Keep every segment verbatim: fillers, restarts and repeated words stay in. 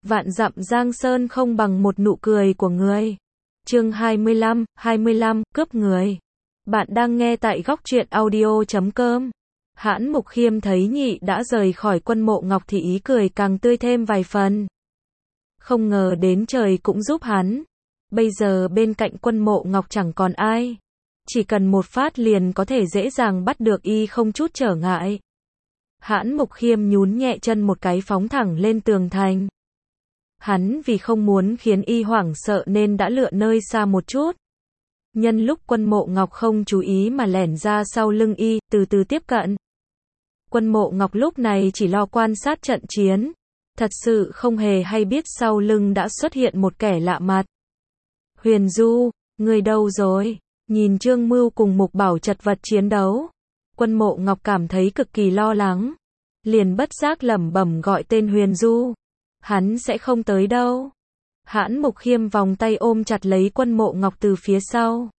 Vạn dặm giang sơn không bằng một nụ cười của người. Chương hai mươi lăm, hai mươi lăm, cướp người. Bạn đang nghe tại góc truyện audio chấm com. Hãn Mục Khiêm thấy nhị đã rời khỏi Quân Mộ Ngọc thì ý cười càng tươi thêm vài phần. Không ngờ đến trời cũng giúp hắn. Bây giờ bên cạnh Quân Mộ Ngọc chẳng còn ai. Chỉ cần một phát liền có thể dễ dàng bắt được y không chút trở ngại. Hãn Mục Khiêm nhún nhẹ chân một cái phóng thẳng lên tường thành. Hắn vì không muốn khiến y hoảng sợ nên đã lựa nơi xa một chút. Nhân lúc Quân Mộ Ngọc không chú ý mà lẻn ra sau lưng y, từ từ tiếp cận. Quân Mộ Ngọc lúc này chỉ lo quan sát trận chiến. Thật sự không hề hay biết sau lưng đã xuất hiện một kẻ lạ mặt. Huyền Du, người đâu rồi? Nhìn Trương Mưu cùng Mục Bảo chật vật chiến đấu. Quân Mộ Ngọc cảm thấy cực kỳ lo lắng. Liền bất giác lẩm bẩm gọi tên Huyền Du. Hắn sẽ không tới đâu. Hãn Mục Khiêm vòng tay ôm chặt lấy Quân Mộ Ngọc từ phía sau.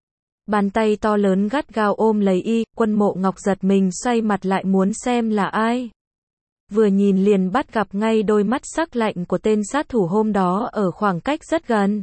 Bàn tay to lớn gắt gao ôm lấy y, Quân Mộ Ngọc giật mình xoay mặt lại muốn xem là ai. Vừa nhìn liền bắt gặp ngay đôi mắt sắc lạnh của tên sát thủ hôm đó ở khoảng cách rất gần.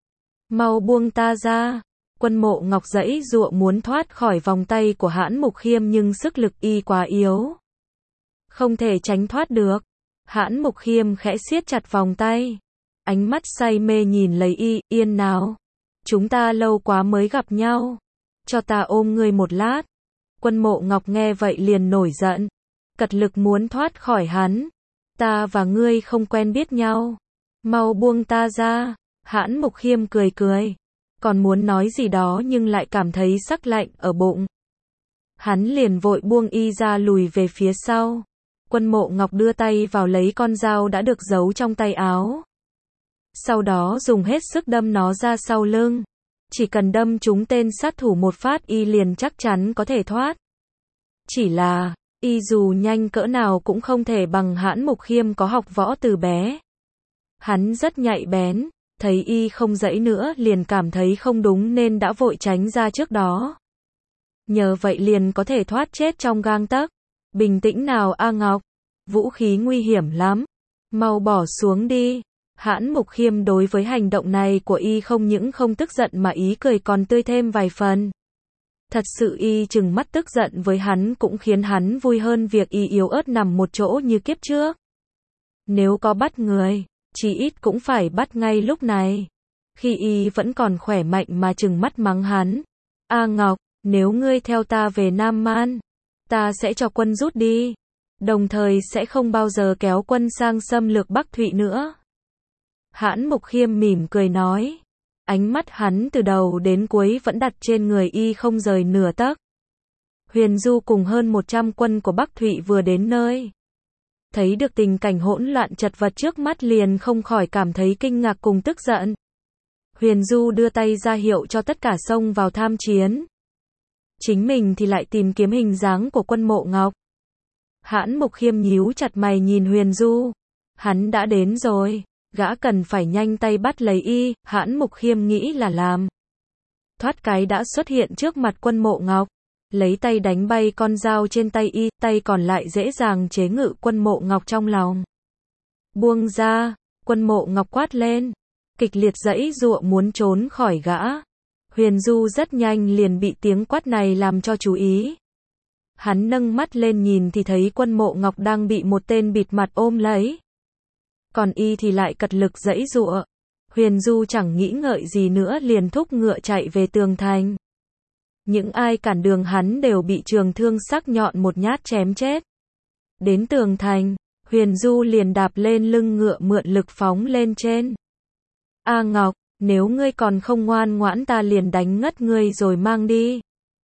Mau buông ta ra. Quân Mộ Ngọc giãy giụa muốn thoát khỏi vòng tay của Hãn Mục Khiêm nhưng sức lực y quá yếu. Không thể tránh thoát được. Hãn Mục Khiêm khẽ siết chặt vòng tay. Ánh mắt say mê nhìn lấy y, yên nào. Chúng ta lâu quá mới gặp nhau. Cho ta ôm ngươi một lát. Quân Mộ Ngọc nghe vậy liền nổi giận. Cật lực muốn thoát khỏi hắn. Ta và ngươi không quen biết nhau. Mau buông ta ra. Hãn Mục Khiêm cười cười. Còn muốn nói gì đó nhưng lại cảm thấy sắc lạnh ở bụng. Hắn liền vội buông y ra lùi về phía sau. Quân Mộ Ngọc đưa tay vào lấy con dao đã được giấu trong tay áo. Sau đó dùng hết sức đâm nó ra sau lưng. Chỉ cần đâm trúng tên sát thủ một phát y liền chắc chắn có thể thoát. Chỉ là, y dù nhanh cỡ nào cũng không thể bằng Hãn Mục Khiêm có học võ từ bé. Hắn rất nhạy bén, thấy y không giãy nữa liền cảm thấy không đúng nên đã vội tránh ra trước đó. Nhờ vậy liền có thể thoát chết trong gang tấc. Bình tĩnh nào A Ngọc, vũ khí nguy hiểm lắm, mau bỏ xuống đi. Hãn Mục Khiêm đối với hành động này của y không những không tức giận mà ý cười còn tươi thêm vài phần. Thật sự y chừng mắt tức giận với hắn cũng khiến hắn vui hơn việc y yếu ớt nằm một chỗ như kiếp trước. Nếu có bắt người, chí ít cũng phải bắt ngay lúc này. Khi y vẫn còn khỏe mạnh mà chừng mắt mắng hắn. A Ngọc, nếu ngươi theo ta về Nam Man, ta sẽ cho quân rút đi. Đồng thời sẽ không bao giờ kéo quân sang xâm lược Bắc Thụy nữa. Hãn Mục Khiêm mỉm cười nói. Ánh mắt hắn từ đầu đến cuối vẫn đặt trên người y không rời nửa tấc. Huyền Du cùng hơn một trăm quân của Bắc Thụy vừa đến nơi. Thấy được tình cảnh hỗn loạn chật vật trước mắt liền không khỏi cảm thấy kinh ngạc cùng tức giận. Huyền Du đưa tay ra hiệu cho tất cả xông vào tham chiến. Chính mình thì lại tìm kiếm hình dáng của Quân Mộ Ngọc. Hãn Mục Khiêm nhíu chặt mày nhìn Huyền Du. Hắn đã đến rồi, gã cần phải nhanh tay bắt lấy y, Hãn Mục Khiêm nghĩ là làm. Thoát cái đã xuất hiện trước mặt Quân Mộ Ngọc. Lấy tay đánh bay con dao trên tay y, tay còn lại dễ dàng chế ngự Quân Mộ Ngọc trong lòng. Buông ra, Quân Mộ Ngọc quát lên. Kịch liệt giãy giụa muốn trốn khỏi gã. Huyền Du rất nhanh liền bị tiếng quát này làm cho chú ý. Hắn nâng mắt lên nhìn thì thấy Quân Mộ Ngọc đang bị một tên bịt mặt ôm lấy. Còn y thì lại cật lực giãy giụa. Huyền Du chẳng nghĩ ngợi gì nữa liền thúc ngựa chạy về tường thành. Những ai cản đường hắn đều bị trường thương sắc nhọn một nhát chém chết. Đến tường thành, Huyền Du liền đạp lên lưng ngựa mượn lực phóng lên trên. A Ngọc, nếu ngươi còn không ngoan ngoãn ta liền đánh ngất ngươi rồi mang đi.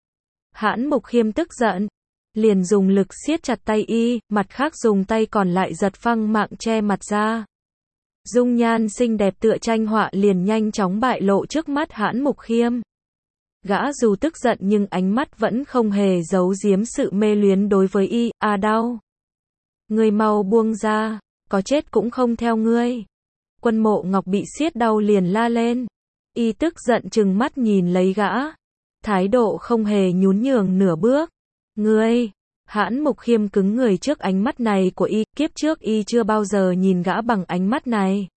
Hãn Mục Khiêm tức giận, liền dùng lực siết chặt tay y, mặt khác dùng tay còn lại giật phăng mạng che mặt ra. Dung nhan xinh đẹp tựa tranh họa liền nhanh chóng bại lộ trước mắt Hãn Mục Khiêm. Gã dù tức giận nhưng ánh mắt vẫn không hề giấu giếm sự mê luyến đối với y. À đau. Ngươi mau buông ra, có chết cũng không theo ngươi. Quân Mộ Ngọc bị siết đau liền la lên. Y tức giận trừng mắt nhìn lấy gã. Thái độ không hề nhún nhường nửa bước. Ngươi, Hãn Mục Khiêm cứng người trước ánh mắt này của y, kiếp trước y chưa bao giờ nhìn gã bằng ánh mắt này.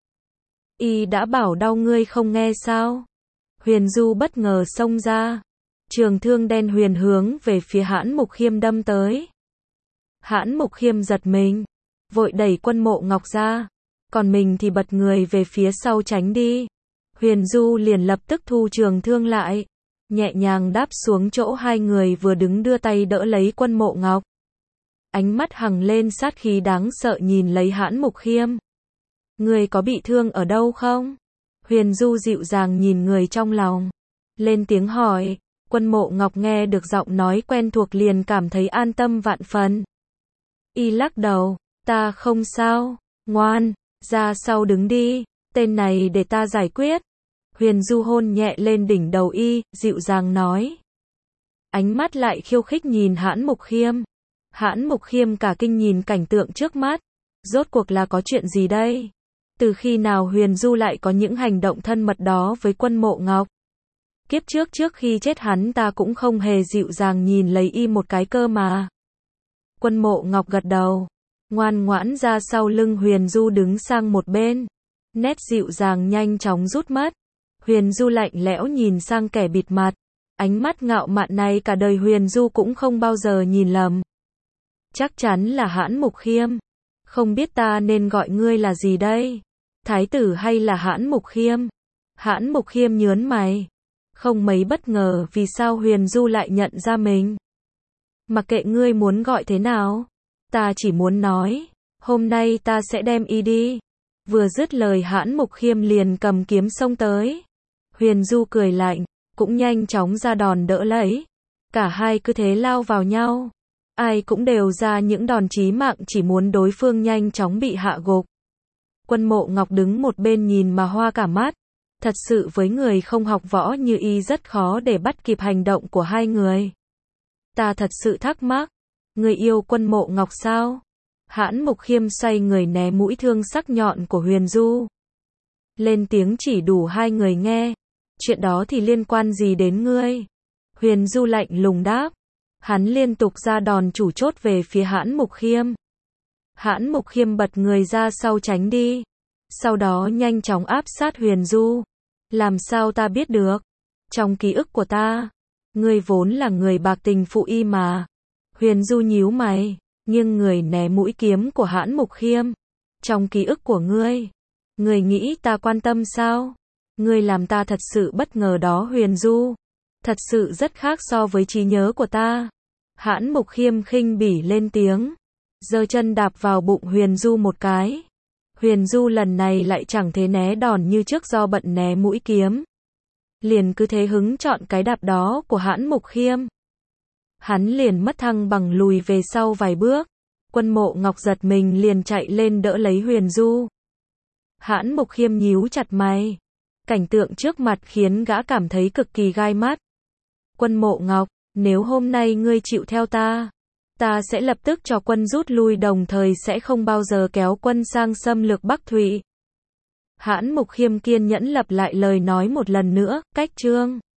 Y đã bảo đau ngươi không nghe sao? Huyền Du bất ngờ xông ra. Trường thương đen huyền hướng về phía Hãn Mục Khiêm đâm tới. Hãn Mục Khiêm giật mình, vội đẩy Quân Mộ Ngọc ra, còn mình thì bật người về phía sau tránh đi. Huyền Du liền lập tức thu trường thương lại, nhẹ nhàng đáp xuống chỗ hai người vừa đứng đưa tay đỡ lấy Quân Mộ Ngọc. Ánh mắt hằng lên sát khí đáng sợ nhìn lấy Hãn Mục Khiêm. Người có bị thương ở đâu không? Huyền Du dịu dàng nhìn người trong lòng, lên tiếng hỏi. Quân Mộ Ngọc nghe được giọng nói quen thuộc liền cảm thấy an tâm vạn phần. Y lắc đầu, ta không sao, ngoan, ra sau đứng đi, tên này để ta giải quyết. Huyền Du hôn nhẹ lên đỉnh đầu y, dịu dàng nói. Ánh mắt lại khiêu khích nhìn Hãn Mục Khiêm. Hãn Mục Khiêm cả kinh nhìn cảnh tượng trước mắt. Rốt cuộc là có chuyện gì đây? Từ khi nào Huyền Du lại có những hành động thân mật đó với Quân Mộ Ngọc? Kiếp trước trước khi chết hắn ta cũng không hề dịu dàng nhìn lấy y một cái cơ mà. Quân Mộ Ngọc gật đầu, ngoan ngoãn ra sau lưng Huyền Du đứng sang một bên. Nét dịu dàng nhanh chóng rút mất. Huyền Du lạnh lẽo nhìn sang kẻ bịt mặt. Ánh mắt ngạo mạn này cả đời Huyền Du cũng không bao giờ nhìn lầm. Chắc chắn là Hãn Mục Khiêm. Không biết ta nên gọi ngươi là gì đây? Thái tử hay là Hãn Mục Khiêm? Hãn Mục Khiêm nhớn mày, không mấy bất ngờ vì sao Huyền Du lại nhận ra mình. Mặc kệ ngươi muốn gọi thế nào, ta chỉ muốn nói, hôm nay ta sẽ đem y đi. Vừa dứt lời Hãn Mục Khiêm liền cầm kiếm xông tới. Huyền Du cười lạnh, cũng nhanh chóng ra đòn đỡ lấy. Cả hai cứ thế lao vào nhau. Ai cũng đều ra những đòn chí mạng chỉ muốn đối phương nhanh chóng bị hạ gục. Quân Mộ Ngọc đứng một bên nhìn mà hoa cả mắt. Thật sự với người không học võ như y rất khó để bắt kịp hành động của hai người. Ta thật sự thắc mắc, người yêu Quân Mộ Ngọc sao? Hãn Mục Khiêm xoay người né mũi thương sắc nhọn của Huyền Du. Lên tiếng chỉ đủ hai người nghe. Chuyện đó thì liên quan gì đến ngươi? Huyền Du lạnh lùng đáp. Hắn liên tục ra đòn chủ chốt về phía Hãn Mục Khiêm. Hãn Mục Khiêm bật người ra sau tránh đi. Sau đó nhanh chóng áp sát Huyền Du. Làm sao ta biết được? Trong ký ức của ta, ngươi vốn là người bạc tình phụ y mà. Huyền Du nhíu mày, nhưng người né mũi kiếm của Hãn Mục Khiêm. Trong ký ức của ngươi, ngươi nghĩ ta quan tâm sao? Ngươi làm ta thật sự bất ngờ đó Huyền Du. Thật sự rất khác so với trí nhớ của ta. Hãn Mục Khiêm khinh bỉ lên tiếng, giơ chân đạp vào bụng Huyền Du một cái. Huyền Du lần này lại chẳng thế né đòn như trước do bận né mũi kiếm. Liền cứ thế hứng chọn cái đạp đó của Hãn Mục Khiêm. Hắn liền mất thăng bằng lùi về sau vài bước. Quân Mộ Ngọc giật mình liền chạy lên đỡ lấy Huyền Du. Hãn Mục Khiêm nhíu chặt mày. Cảnh tượng trước mặt khiến gã cảm thấy cực kỳ gai mắt. Quân Mộ Ngọc, nếu hôm nay ngươi chịu theo ta, ta sẽ lập tức cho quân rút lui đồng thời sẽ không bao giờ kéo quân sang xâm lược Bắc Thụy. Hãn Mục Khiêm kiên nhẫn lặp lại lời nói một lần nữa, cách chương